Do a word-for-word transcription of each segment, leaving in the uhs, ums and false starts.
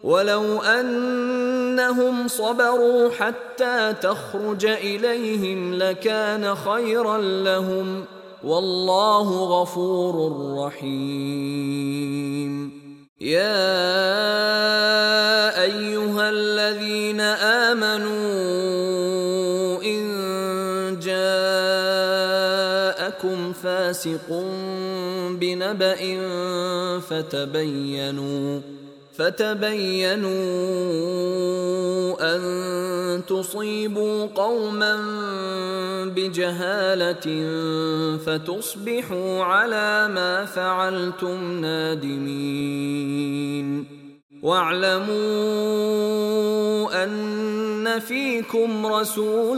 ولو أنهم صبروا حتى تخرج إليهم لكان خيرا لهم، والله غفور رحيم. يا أيها الذين آمنوا إن جاءكم فاسق بنبأ فتبينوا فتبينوا أن تصيبوا قوما بجهالة فتصبحوا على ما فعلتم نادمين. واعلموا أن فيكم رسول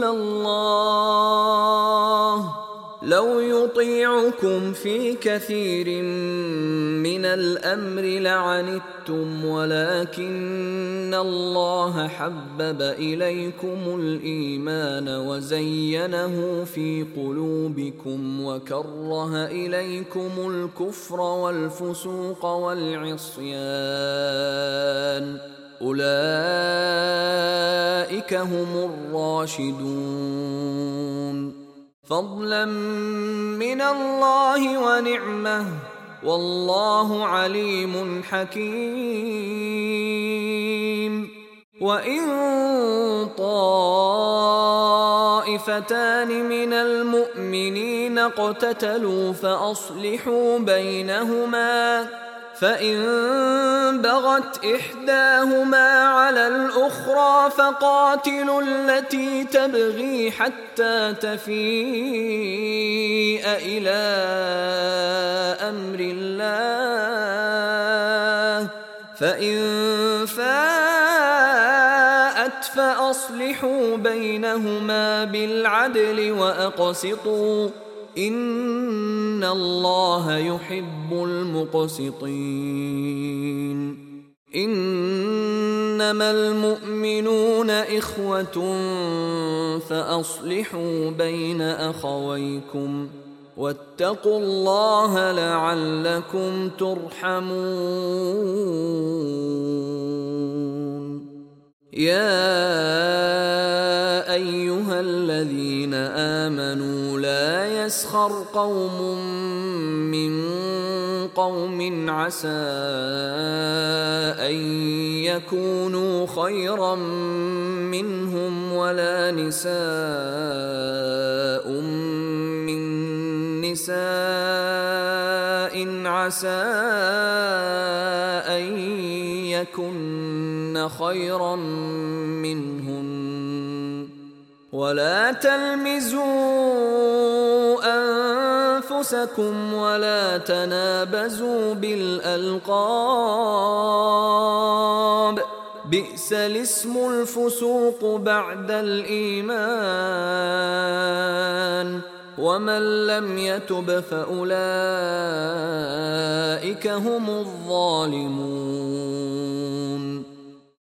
الله لو يطيعكم في كثير من الأمر لعنتم، ولكن الله حبب إليكم الإيمان وزينه في قلوبكم وكره إليكم الكفر والفسوق والعصيان، أولئك هم الراشدون، فضلا من الله ونعمه، والله عليم حكيم. وإن طائفتان من المؤمنين اقتتلوا فأصلحوا بينهما، فإن بغت إحداهما على الأخرى فقاتلوا التي تبغي حتى تفيء إلى أمر الله، فإن فاءت فأصلحوا بينهما بالعدل وأقسطوا، إن الله يحب المقسطين. إنما المؤمنون إخوة فأصلحوا بين أخويكم واتقوا الله لعلكم ترحمون. يا أيها الذين آمنوا لا يسخر قوم من قوم عسى أن يكونوا خيرا منهم، ولا نساء من نساء عسى أن يكن خيرا منهن، ولا تلمزوا أنفسكم ولا تنابزوا بالألقاب، بئس الاسم الفسوق بعد الإيمان، ومن لم يتب فأولئك هم الظالمون.